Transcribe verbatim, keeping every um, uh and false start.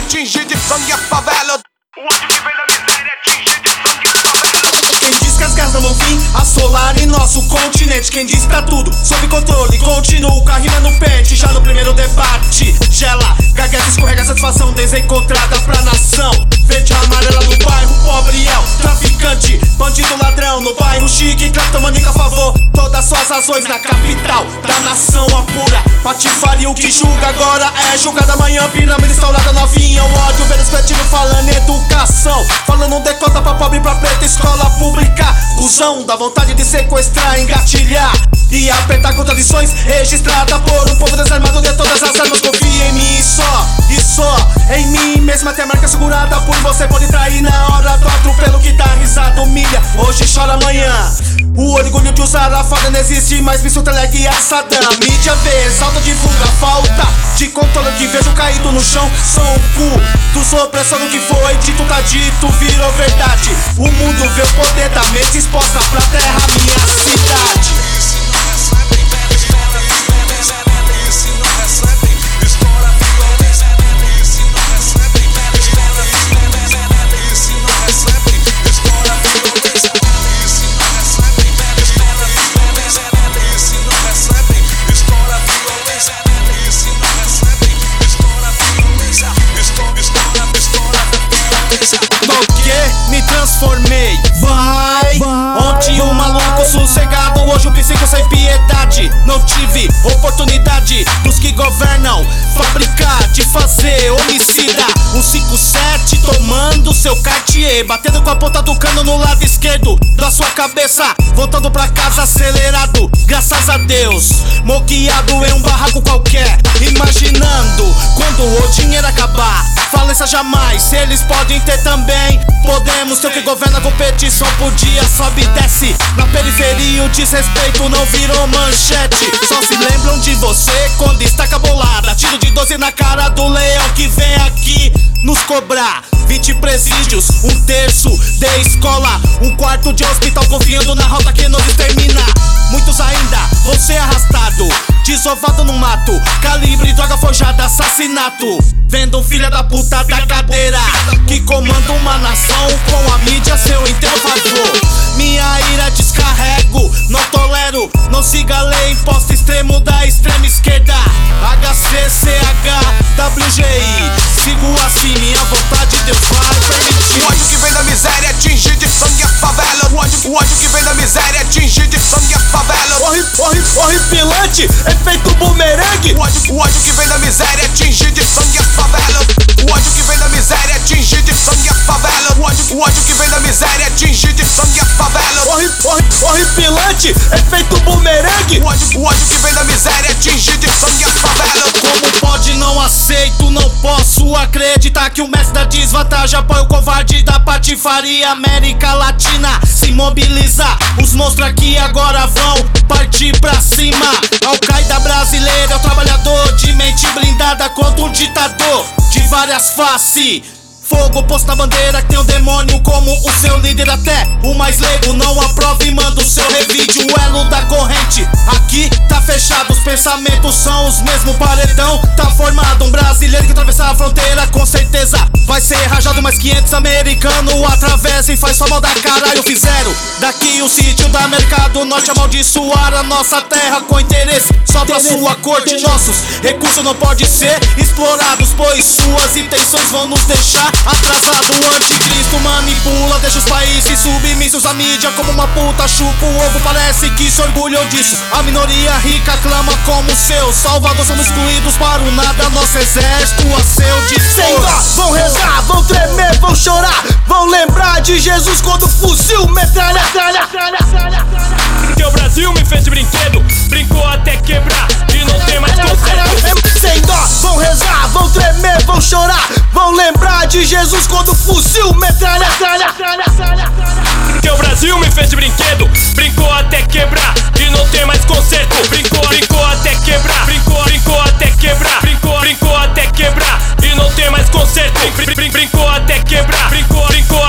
tingir de sangue a favela. O ódio que vem da miséria tingir de sangue a favela. Quem diz que as guerras não vão vir assolar em nosso continente? Quem diz que tá tudo sob controle continua com a rima no pente. Já no primeiro debate gela, gagueta, escorrega, satisfação desencontrada pra nação. Verde amarela do bairro pobre é o traficante, bandido ladrão no bairro chique, cleptomaníaco a favor. Todas suas ações na capital da nação apura. Patifaria o que julga agora é julgado amanhã. Pirâmide instaurada novinha, o ódio perspectivo falando educação, falando decota pra pobre, pra preto, escola pública. Cusão da vontade de sequestrar, engatilhar e apertar contradições registrada por um povo desarmado de todas as armas. Confia em mim só, e só em mim mesmo, até a marca segurada por você pode trair na hora do atropelo que dá risada, humilha, hoje chora amanhã. O orgulho de usar a falda não existe mais, visto telegue a Saddam. Mídia vê, exalta, divulga, falta de controle que vejo caído no chão. São o cu dos opressores, o que foi dito tá dito, virou verdade. O mundo vê o poder da mente exposta pra terra, minha cidade. Me transformei, vai, vai. Ontem um maluco sossegado, hoje um psico sem piedade. Não tive oportunidade dos que governam fabricar, de fazer homicida. Um cinco sete tomando seu Cartier, batendo com a ponta do cano no lado esquerdo da sua cabeça, voltando pra casa acelerado, graças a Deus. Moqueado em um barraco qualquer, imaginando quando o dinheiro acabar. Falência jamais, eles podem ter também. Podemos ter o que governa a competição por dia, sobe e desce. Na periferia o desrespeito não virou manchete. Só se lembram de você quando estaca bolada, tiro de doze na cara do leão que vem aqui nos cobrar. Vinte presídios, um terço de escola, um quarto de hospital, confiando na rota que nos extermina. Muitos ainda vão ser arrastados, desovado no mato, calibre, droga forjada, assassinato. Vendo um filho da puta da cadeira que comanda uma nação com a mídia a seu inteiro favor. Minha ira descarrego, não tolero, não siga a lei, imposto extremo da extrema esquerda. H C C H W G I, sigo assim, minha vontade Deus vai permitir. O ódio que vem da miséria tingir de sangue a favela. O ódio, o ódio que vem da miséria tingir de sangue a favela. Horri, horri, horripilante, efeito bumerangue. O ódio, o ódio que vem da miséria tingir de sangue a favela. O ódio que vem da miséria tingir de sangue a favela. O ódio, o ódio que vem da miséria tingir de sangue a favela. Horri, horri, horripilante, efeito bumerangue. O ódio, o ódio que vem da miséria tingir de sangue a favela. Como pode, não aceito, não posso acreditar que o mestre da desvantagem apoia o covarde da patifaria. América Latina se mobiliza, os monstros aqui agora vão partir pra cima. Al-Qaeda brasileira é o trabalhador de mente blindada contra um ditador de várias faces. Fogo posto na bandeira que tem um demônio como o seu líder. Até o mais leigo não aprova e manda o seu revide. O elo da corrente aqui tá fechado, os pensamentos são os mesmos. Paredão tá formado, um brasileiro que atravessar a fronteira com certeza vai ser rajado. Mais quinhentos americanos atravessam e faz só mal da caralho. Fizeram daqui o sítio da América do Norte, amaldiçoar a nossa terra com interesse só pra sua corte. Nossos recursos não podem ser explorados, pois suas intenções vão nos deixar atrasado. O anticristo manipula, deixa os países submissos à mídia como uma puta chupa o ovo, parece que se orgulham disso. A minoria rica clama como seu salvador, somos excluídos para o nada, nosso exército a seu dispor. Sem dó, vão rezar, vão tremer, vão chorar, vão lembrar de Jesus quando o fuzil metralha. Porque o Brasil me fez de brinquedo, brincou até quebrar e não tem mais conserto. Sem dó, vão rezar, vão tremer, vão chorar, vão lembrar de Jesus quando o fuzil metralha. Porque o Brasil me fez de brinquedo, brincou até quebrar e não tem mais conserto. Brincou, brincou até quebrar, brincou, brincou até quebrar, brincou, brincou até quebrar e não tem mais conserto. Brin, brin, brincou até quebrar, brincou, brincou